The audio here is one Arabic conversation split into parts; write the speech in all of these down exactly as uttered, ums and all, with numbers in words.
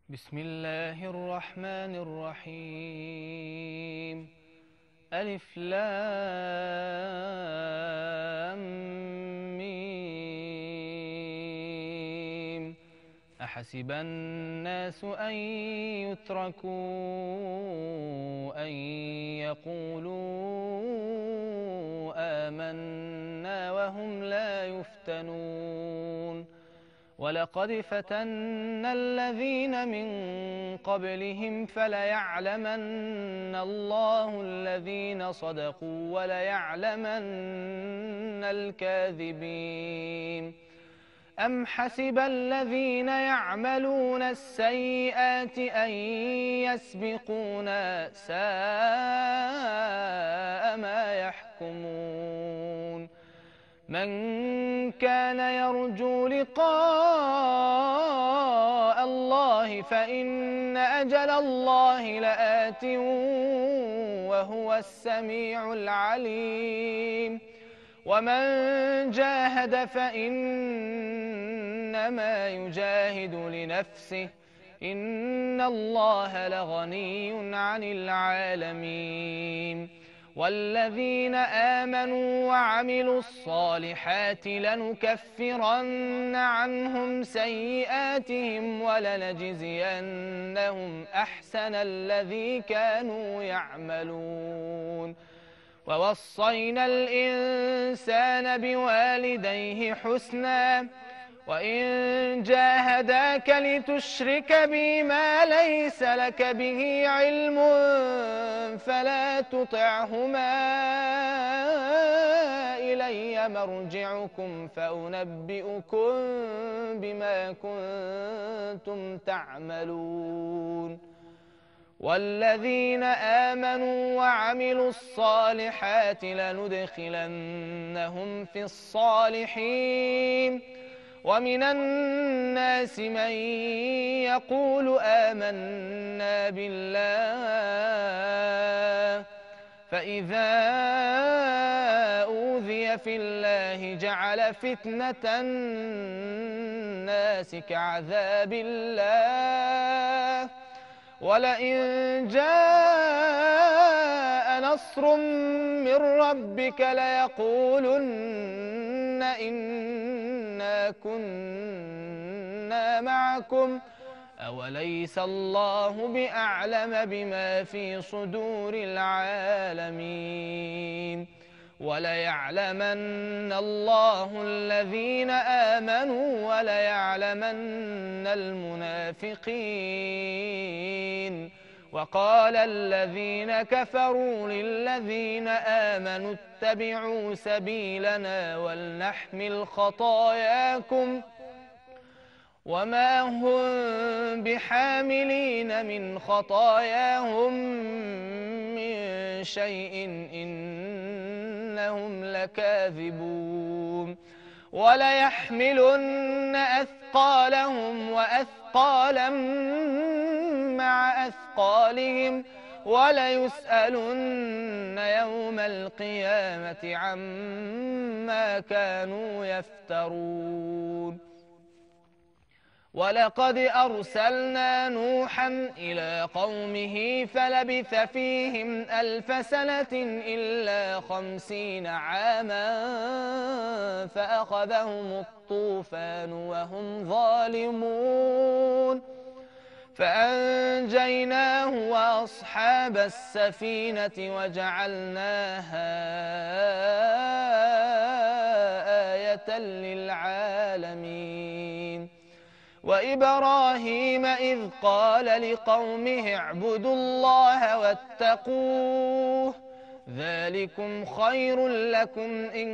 بسم الله الرحمن الرحيم. ألف لام ميم. أحسب الناس أن يتركوا أن يقولوا آمنا وهم لا يفتنون. ولقد فتنا الذين من قبلهم فليعلمن الله الذين صدقوا وليعلمن الكاذبين. أم حسب الذين يعملون السيئات أن يسبقونا، ساء ما يحكمون. من كان يرجو لقاء الله فإن أجل الله لآت وهو السميع العليم. ومن جاهد فإنما يجاهد لنفسه، إن الله لغني عن العالمين. والذين آمنوا وعملوا الصالحات لنكفرن عنهم سيئاتهم ولنجزينهم أحسن الذي كانوا يعملون. ووصينا الإنسان بوالديه حسنا، وإن جاهداك لتشرك بي ما ليس لك به علم فلا تطعهما، إلي مرجعكم فأنبئكم بما كنتم تعملون. والذين آمنوا وعملوا الصالحات لندخلنهم في الصالحين. ومن الناس من يقول آمنا بالله فإذا أوذي في الله جعل فتنة الناس كعذاب الله، ولئن جاء نصر من ربك ليقولن إنا كنا معكم أوليس الله بأعلم بما في صدور العالمين. وليعلمن الله الذين آمنوا وليعلمن المنافقين. وقال الذين كفروا للذين آمنوا اتبعوا سبيلنا ولنحمل خطاياكم وما هم بحاملين من خطاياهم من شيء إنهم لكاذبون. وليحملن أثقالهم وأثقالا مع أثقالهم وليسألن يوم القيامة عما كانوا يفترون. ولقد أرسلنا نوحا إلى قومه فلبث فيهم ألف سنة إلا خمسين عاما فأخذهم الطوفان وهم ظالمون، فأنجيناه وأصحاب السفينة وجعلناها آية للعالمين. وإبراهيم إذ قال لقومه اعبدوا الله واتقوه ذلكم خير لكم إن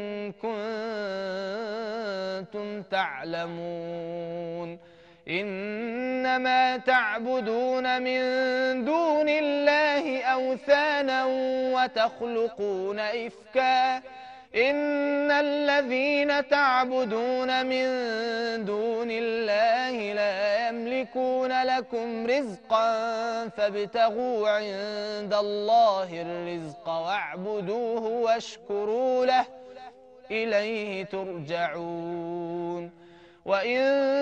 كنتم تعلمون. إنما تعبدون من دون الله أوثانا وتخلقون إفكا إن الذين تعبدون من دون الله لا يملكون لكم رزقا فابتغوا عند الله الرزق واعبدوه واشكروا له إليه ترجعون. وإن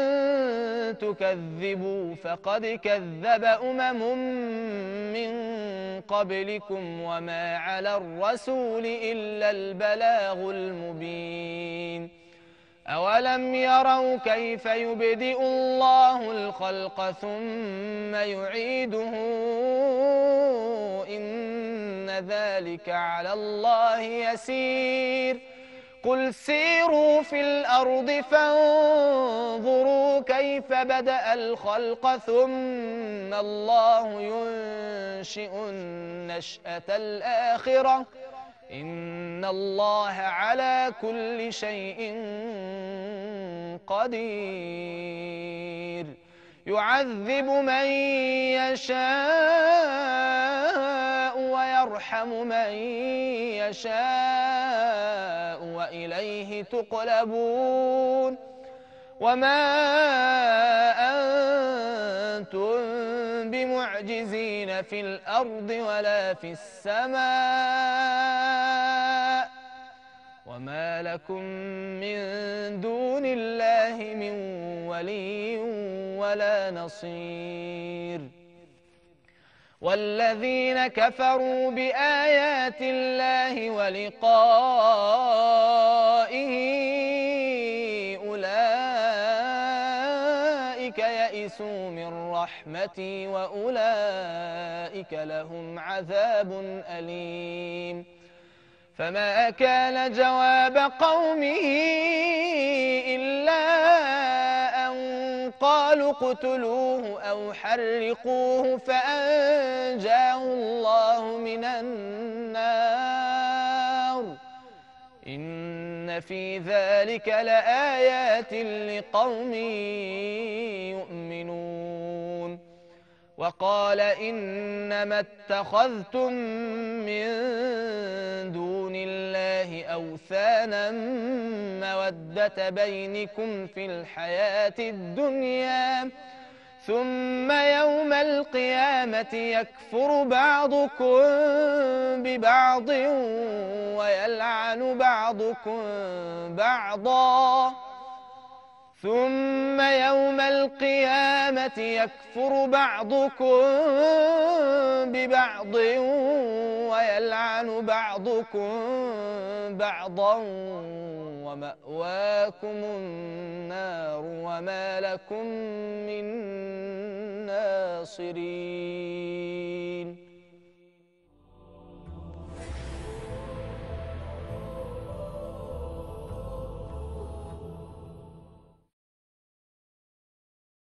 تكذبوا فقد كذب أمم من قبلكم وما على الرسول إلا البلاغ المبين أولم يروا كيف يبدئ الله الخلق ثم يعيده إن ذلك على الله يسير قل سيروا في الأرض فانظروا كيف بدأ الخلق ثم الله ينشئ النشأة الآخرة إن الله على كل شيء قدير يعذب من يشاء ويرحم من يشاء وإليه تقلبون وما أنتم بمعجزين في الأرض ولا في السماء وما لكم من دون الله من ولي ولا نصير والذين كفروا بآيات الله ولقائه أولئك يئسوا من رحمتي وأولئك لهم عذاب أليم فما كان جواب قومه إلا أن قالوا اقتلوه أو حرقوه فأنجاه الله من النار إن في ذلك لآيات لقوم يؤمنون وقال إنما اتخذتم من دون الله أوثانا مودة بينكم في الحياة الدنيا ثم يوم القيامة يكفر بعضكم ببعض ويلعن بعضكم بعضا ثم يوم القيامة يكفر بعضكم ببعض ويلعن بعضكم بعضا ومأواكم النار وما لكم من ناصرين